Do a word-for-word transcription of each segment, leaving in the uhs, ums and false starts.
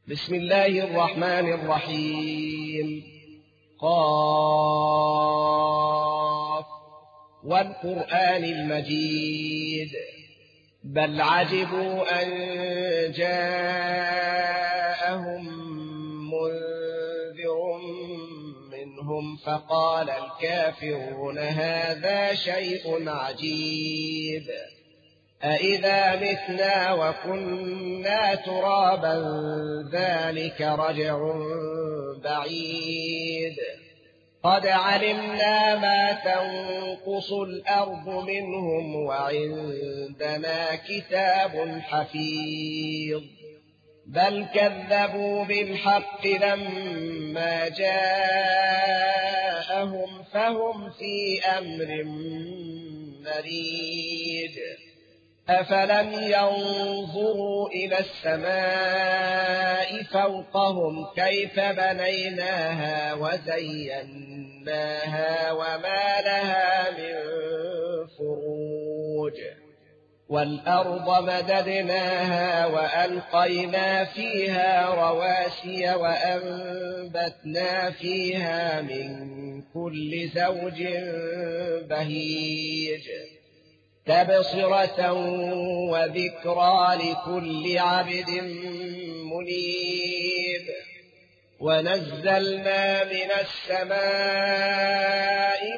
بسم الله الرحمن الرحيم. قاف والقرآن المجيد. بل عجبوا أن جاءهم منذر منهم فقال الكافرون هذا شيء عجيب. أإذا متنا وكنا ترابا ذلك رجع بعيد. قد علمنا ما تنقص الأرض منهم وعندنا كتاب حفيظ. بل كذبوا بالحق لما جاءهم فهم في أمر مريج. أفلم ينظروا إلى السماء فوقهم كيف بنيناها وزيناها وما لها من فروج. والأرض مددناها وألقينا فيها رواسي وأنبتنا فيها من كل زوج بهيج. تبصرة وذكرى لكل عبد منيب. ونزلنا من السماء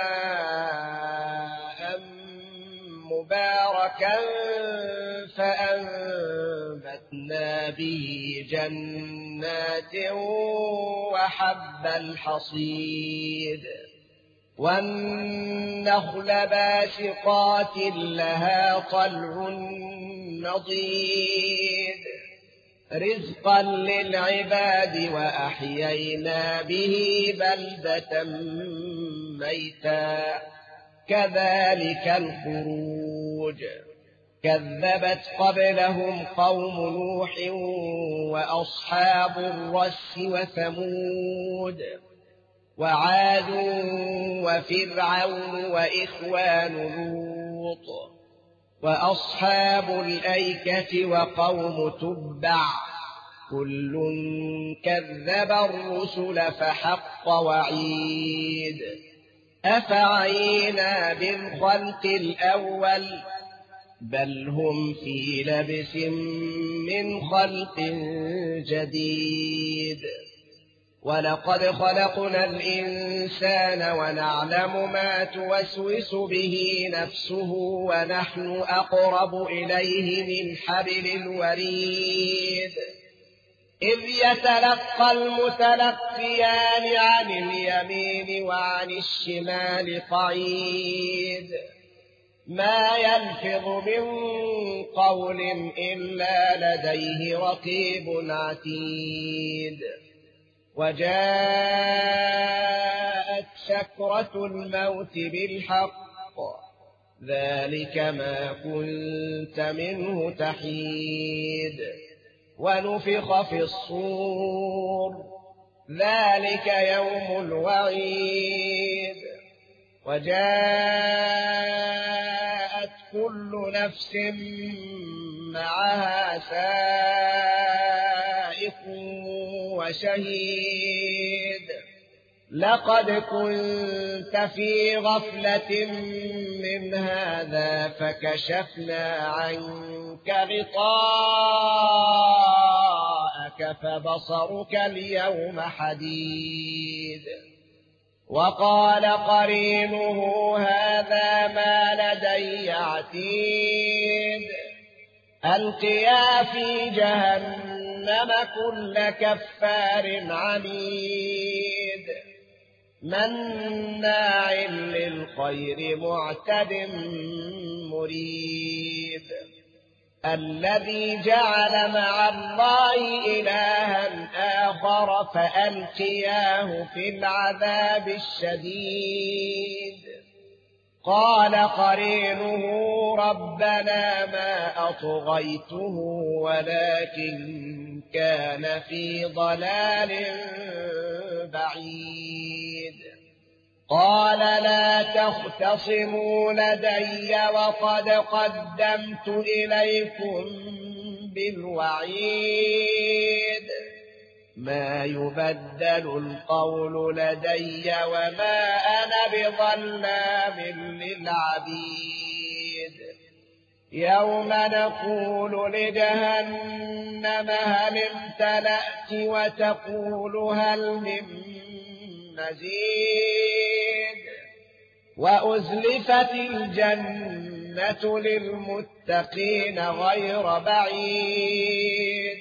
ماء مباركا فأنبتنا به جنات وحب الحصيد. والنخل باسقات لها طلع نضيد رزقا للعباد وأحيينا به بلدة ميتا كذلك الخروج. كذبت قبلهم قوم نوح وأصحاب الرس وثمود وعاد وفرعون وإخوان لوط وأصحاب الأيكة وقوم تبع كل كذب الرسل فحق وعيد. أفعينا بالخلق الأول بل هم في لبس من خلق جديد. ولقد خلقنا الإنسان ونعلم ما توسوس به نفسه ونحن أقرب إليه من حبل الوريد. إذ يتلقى المتلقيان عن اليمين وعن الشمال قعيد. ما يلفظ من قول إلا لديه رقيب عتيد. وجاءت سكرة الموت بالحق ذلك ما كنت منه تحيد. ونفخ في الصور ذلك يوم الوعيد. وجاءت كل نفس معها سائق وشهيد. لقد كنت في غفلة من هذا فكشفنا عنك غطاءك فبصرك اليوم حديد. وقال قرينه هذا ما لدي عتيد. ألقيا في جهنم كل كفار عنيد. مناع للخير معتد مريب. الذي جعل مع الله إلها آخر فألقياه في العذاب الشديد. قال قرينه ربنا ما أطغيته ولكن كان في ضلال بعيد. قال لا تختصموا لدي وقد قدمت إليكم بالوعيد ما يبدل القول لدي وما أنا بظلام للعبيد يوم نقول لجهنم هل امتلأت وتقول هل من مزيد وأزلفت الجنة للمتقين غير بعيد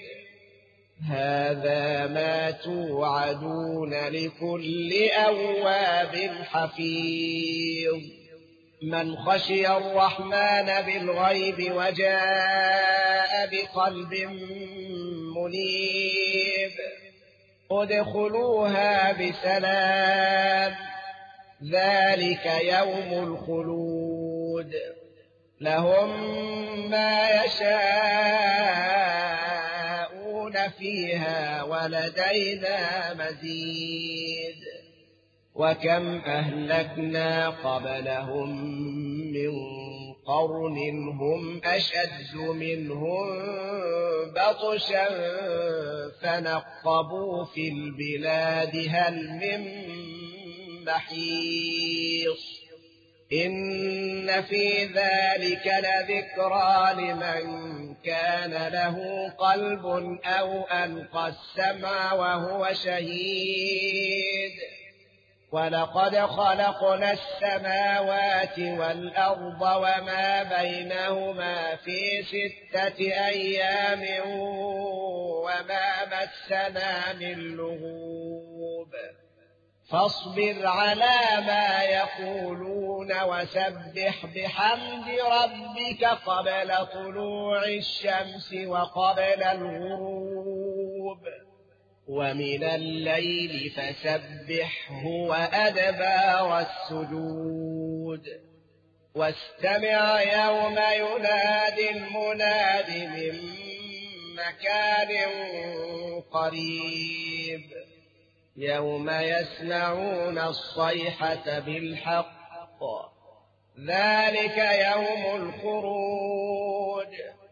هذا ما توعدون لكل أواب حفيظ من خشي الرحمن بالغيب وجاء بقلب منيب ادخلوها بسلام ذلك يوم الخلود لهم ما يشاءون فيها ولدينا مزيد وكم أهلكنا قبلهم من قرن هم أشد منهم بطشا فنقبوا في البلاد هل من محيص إن في ذلك لذكرى لمن كان له قلب أو ألقى السمع وهو شهيد ولقد خلقنا السماوات والأرض وما بينهما في ستة أيام وما مسنا من لغوب فاصبر على ما يقولون وسبح بحمد ربك قبل طلوع الشمس وقبل الغروب ومن الليل فسبحه وأدبار السجود واستمع يوم ينادي المناد من مكان قريب يوم يسمعون الصيحة بالحق ذلك يوم الخروج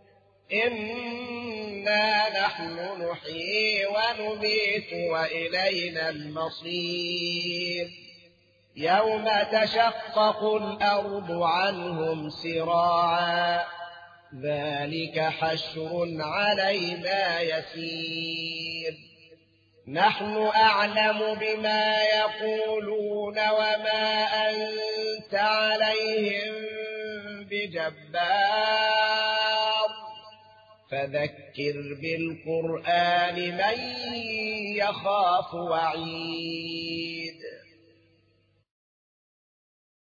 إنا نحن نحيي ونميت وإلينا المصير يوم تشقق الأرض عنهم سراعا ذلك حشر علينا يسير نحن أعلم بما يقولون وما أنت عليهم بجبار فذكر بالقرآن من يخاف وعيد